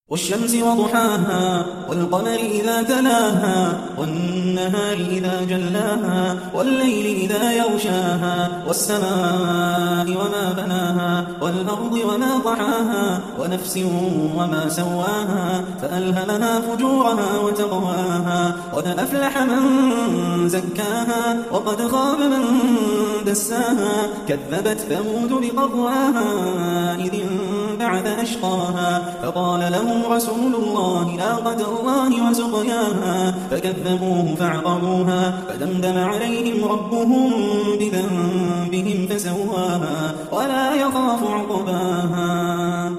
والشمس وضحاها والقمر إذا تلاها والنهار إذا جلاها والليل إذا يغشاها والسماء وما بناها والأرض وما طحاها ونفس وما سواها فألهمها فجورها وتقواها قد أفلح من زكاها وقد خاب من دساها كذبت ثمود بطغواها إذ انبعث أشقاها فقال لهم رسول الله ناقة الله وسقياها فكذبوه فعقروها فدمدم عليهم ربهم بذنبهم فسواها ولا يخاف عقباها.